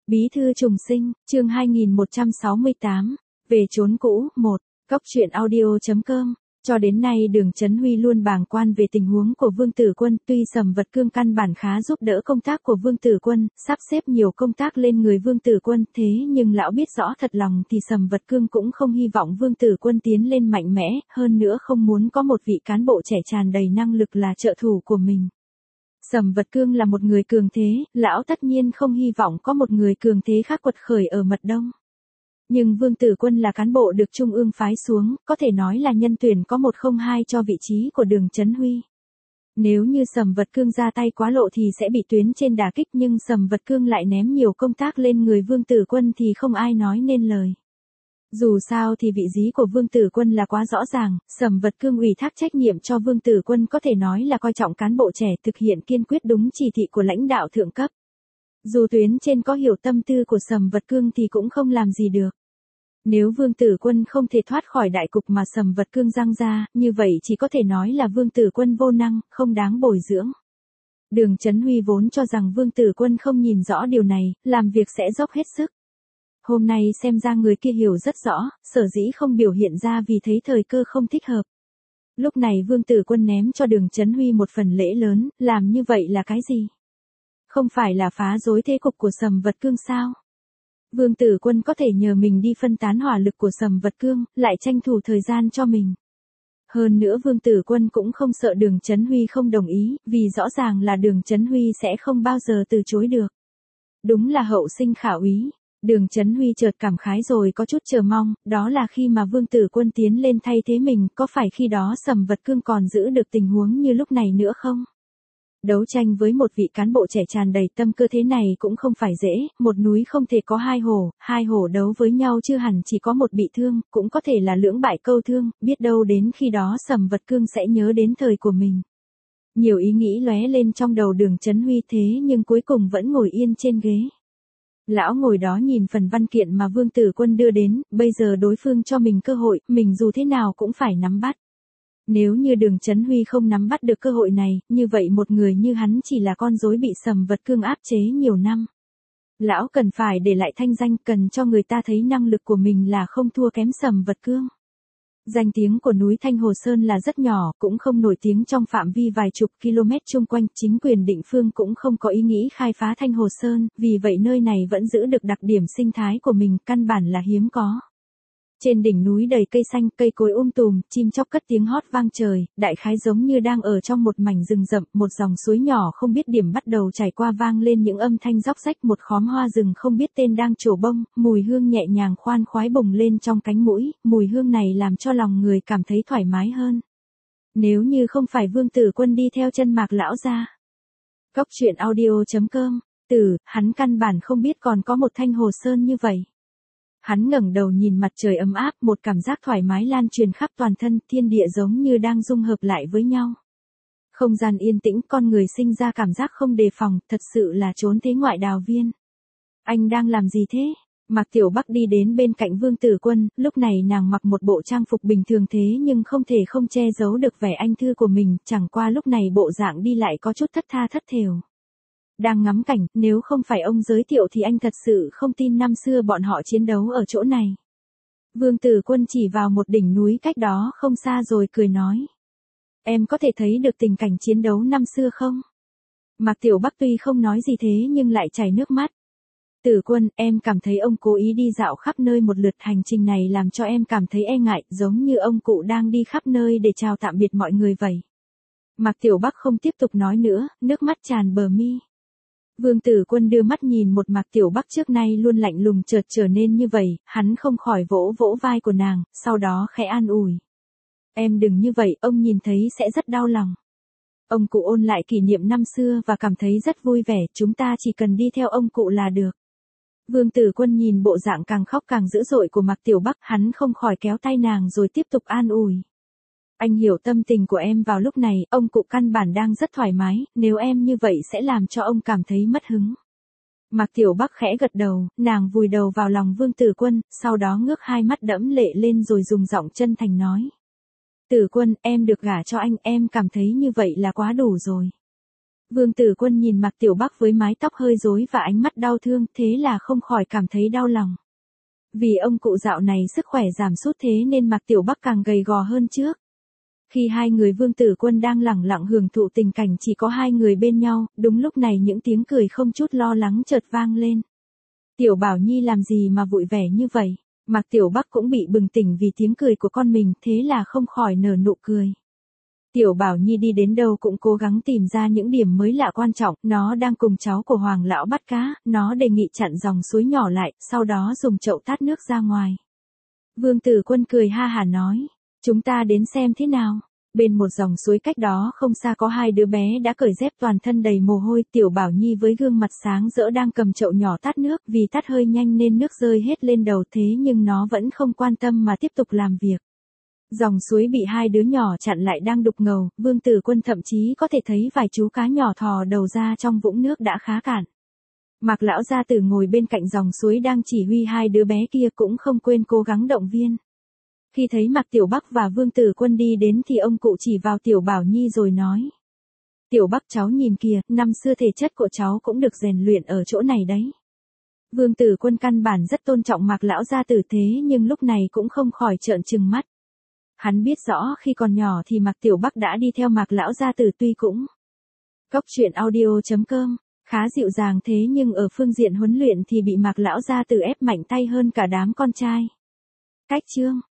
Bí thư trùng sinh, chương 2168, về chốn cũ, 1, Cóc truyện audio.com. Cho đến nay Đường Chấn Huy luôn bàng quan về tình huống của Vương Tử Quân, tuy Sầm Vật Cương căn bản khá giúp đỡ công tác của Vương Tử Quân, sắp xếp nhiều công tác lên người Vương Tử Quân, thế nhưng lão biết rõ thật lòng thì Sầm Vật Cương cũng không hy vọng Vương Tử Quân tiến lên mạnh mẽ, hơn nữa không muốn có một vị cán bộ trẻ tràn đầy năng lực là trợ thủ của mình. Sầm Vật Cương là một người cường thế, lão tất nhiên không hy vọng có một người cường thế khác quật khởi ở Mật Đông. Nhưng Vương Tử Quân là cán bộ được Trung ương phái xuống, có thể nói là nhân tuyển có 102 cho vị trí của Đường Chấn Huy. Nếu như Sầm Vật Cương ra tay quá lộ thì sẽ bị tuyến trên đả kích, nhưng Sầm Vật Cương lại ném nhiều công tác lên người Vương Tử Quân thì không ai nói nên lời. Dù sao thì vị trí của Vương Tử Quân là quá rõ ràng, Sầm Vật Cương ủy thác trách nhiệm cho Vương Tử Quân có thể nói là coi trọng cán bộ trẻ, thực hiện kiên quyết đúng chỉ thị của lãnh đạo thượng cấp. Dù tuyến trên có hiểu tâm tư của Sầm Vật Cương thì cũng không làm gì được. Nếu Vương Tử Quân không thể thoát khỏi đại cục mà Sầm Vật Cương giăng ra, như vậy chỉ có thể nói là Vương Tử Quân vô năng, không đáng bồi dưỡng. Đường Chấn Huy vốn cho rằng Vương Tử Quân không nhìn rõ điều này, làm việc sẽ dốc hết sức. Hôm nay xem ra người kia hiểu rất rõ, sở dĩ không biểu hiện ra vì thấy thời cơ không thích hợp. Lúc này Vương Tử Quân ném cho Đường Chấn Huy một phần lễ lớn, làm như vậy là cái gì? Không phải là phá rối thế cục của Sầm Vật Cương sao? Vương Tử Quân có thể nhờ mình đi phân tán hỏa lực của Sầm Vật Cương, lại tranh thủ thời gian cho mình. Hơn nữa Vương Tử Quân cũng không sợ Đường Chấn Huy không đồng ý, vì rõ ràng là Đường Chấn Huy sẽ không bao giờ từ chối được. Đúng là hậu sinh khả úy. Đường Chấn Huy chợt cảm khái rồi có chút chờ mong, đó là khi mà Vương Tử Quân tiến lên thay thế mình, có phải khi đó Sầm Vật Cương còn giữ được tình huống như lúc này nữa không? Đấu tranh với một vị cán bộ trẻ tràn đầy tâm cơ thế này cũng không phải dễ, một núi không thể có hai hổ đấu với nhau chưa hẳn chỉ có một bị thương, cũng có thể là lưỡng bại câu thương, biết đâu đến khi đó Sầm Vật Cương sẽ nhớ đến thời của mình. Nhiều ý nghĩ lóe lên trong đầu Đường Chấn Huy thế nhưng cuối cùng vẫn ngồi yên trên ghế. Lão ngồi đó nhìn phần văn kiện mà Vương Tử Quân đưa đến, bây giờ đối phương cho mình cơ hội, mình dù thế nào cũng phải nắm bắt. Nếu như Đường Chấn Huy không nắm bắt được cơ hội này, như vậy một người như hắn chỉ là con rối bị Sầm Vật Cương áp chế nhiều năm. Lão cần phải để lại thanh danh, cần cho người ta thấy năng lực của mình là không thua kém Sầm Vật Cương. Danh tiếng của núi Thanh Hồ Sơn là rất nhỏ, cũng không nổi tiếng trong phạm vi vài chục km chung quanh, chính quyền địa phương cũng không có ý nghĩ khai phá Thanh Hồ Sơn, vì vậy nơi này vẫn giữ được đặc điểm sinh thái của mình, căn bản là hiếm có. Trên đỉnh núi đầy cây xanh, cây cối tùm, chim chóc cất tiếng hót vang trời, đại khái giống như đang ở trong một mảnh rừng rậm, một dòng suối nhỏ không biết điểm bắt đầu chảy qua vang lên những âm thanh róc rách, một khóm hoa rừng không biết tên đang trổ bông, mùi hương nhẹ nhàng khoan khoái bùng lên trong cánh mũi, mùi hương này làm cho lòng người cảm thấy thoải mái hơn. Nếu như không phải Vương Tử Quân đi theo chân Mạc lão ra. Cóc truyện audio.com, hắn căn bản không biết còn có một Thanh Hồ Sơn như vậy. Hắn ngẩng đầu nhìn mặt trời ấm áp, một cảm giác thoải mái lan truyền khắp toàn thân, thiên địa giống như đang dung hợp lại với nhau. Không gian yên tĩnh, con người sinh ra cảm giác không đề phòng, thật sự là trốn thế ngoại đào viên. Anh đang làm gì thế? Mạc Tiểu Bắc đi đến bên cạnh Vương Tử Quân, lúc này nàng mặc một bộ trang phục bình thường thế nhưng không thể không che giấu được vẻ anh thư của mình, chẳng qua lúc này bộ dạng đi lại có chút thất tha thất thểu. Đang ngắm cảnh, nếu không phải ông giới thiệu thì anh thật sự không tin năm xưa bọn họ chiến đấu ở chỗ này. Vương Tử Quân chỉ vào một đỉnh núi cách đó không xa rồi cười nói. Em có thể thấy được tình cảnh chiến đấu năm xưa không? Mạc Tiểu Bắc tuy không nói gì thế nhưng lại chảy nước mắt. Tử Quân, em cảm thấy ông cố ý đi dạo khắp nơi một lượt, hành trình này làm cho em cảm thấy e ngại, giống như ông cụ đang đi khắp nơi để chào tạm biệt mọi người vậy. Mạc Tiểu Bắc không tiếp tục nói nữa, nước mắt tràn bờ mi. Vương Tử Quân đưa mắt nhìn một Mạc Tiểu Bắc trước nay luôn lạnh lùng chợt trở nên như vậy, hắn không khỏi vỗ vỗ vai của nàng, sau đó khẽ an ủi. Em đừng như vậy, ông nhìn thấy sẽ rất đau lòng. Ông cụ ôn lại kỷ niệm năm xưa và cảm thấy rất vui vẻ, chúng ta chỉ cần đi theo ông cụ là được. Vương Tử Quân nhìn bộ dạng càng khóc càng dữ dội của Mạc Tiểu Bắc, hắn không khỏi kéo tay nàng rồi tiếp tục an ủi. Anh hiểu tâm tình của em vào lúc này, ông cụ căn bản đang rất thoải mái, nếu em như vậy sẽ làm cho ông cảm thấy mất hứng. Mạc Tiểu Bắc khẽ gật đầu, nàng vùi đầu vào lòng Vương Tử Quân, sau đó ngước hai mắt đẫm lệ lên rồi dùng giọng chân thành nói. Tử Quân, em được gả cho anh, em cảm thấy như vậy là quá đủ rồi. Vương Tử Quân nhìn Mạc Tiểu Bắc với mái tóc hơi rối và ánh mắt đau thương, thế là không khỏi cảm thấy đau lòng. Vì ông cụ dạo này sức khỏe giảm sút thế nên Mạc Tiểu Bắc càng gầy gò hơn trước. Khi hai người Vương Tử Quân đang lẳng lặng hưởng thụ tình cảnh chỉ có hai người bên nhau, đúng lúc này những tiếng cười không chút lo lắng chợt vang lên. Tiểu Bảo Nhi làm gì mà vui vẻ như vậy? Mạc Tiểu Bắc cũng bị bừng tỉnh vì tiếng cười của con mình, thế là không khỏi nở nụ cười. Tiểu Bảo Nhi đi đến đâu cũng cố gắng tìm ra những điểm mới lạ quan trọng, nó đang cùng cháu của Hoàng lão bắt cá, nó đề nghị chặn dòng suối nhỏ lại, sau đó dùng chậu tát nước ra ngoài. Vương Tử Quân cười ha hả nói, chúng ta đến xem thế nào. Bên một dòng suối cách đó không xa có hai đứa bé đã cởi dép toàn thân đầy mồ hôi, Tiểu Bảo Nhi với gương mặt sáng rỡ đang cầm chậu nhỏ tát nước, vì tát hơi nhanh nên nước rơi hết lên đầu, thế nhưng nó vẫn không quan tâm mà tiếp tục làm việc. Dòng suối bị hai đứa nhỏ chặn lại đang đục ngầu, Vương Tử Quân thậm chí có thể thấy vài chú cá nhỏ thò đầu ra trong vũng nước đã khá cạn. Mạc lão gia tử ngồi bên cạnh dòng suối đang chỉ huy hai đứa bé kia cũng không quên cố gắng động viên. Khi thấy Mạc Tiểu Bắc và Vương Tử Quân đi đến thì ông cụ chỉ vào Tiểu Bảo Nhi rồi nói. Tiểu Bắc cháu nhìn kìa, năm xưa thể chất của cháu cũng được rèn luyện ở chỗ này đấy. Vương Tử Quân căn bản rất tôn trọng Mạc lão gia tử thế nhưng lúc này cũng không khỏi trợn trừng mắt. Hắn biết rõ khi còn nhỏ thì Mạc Tiểu Bắc đã đi theo Mạc lão gia tử tuy cũng. Cốc truyện audio.com, khá dịu dàng thế nhưng ở phương diện huấn luyện thì bị Mạc lão gia tử ép mạnh tay hơn cả đám con trai. Cách chương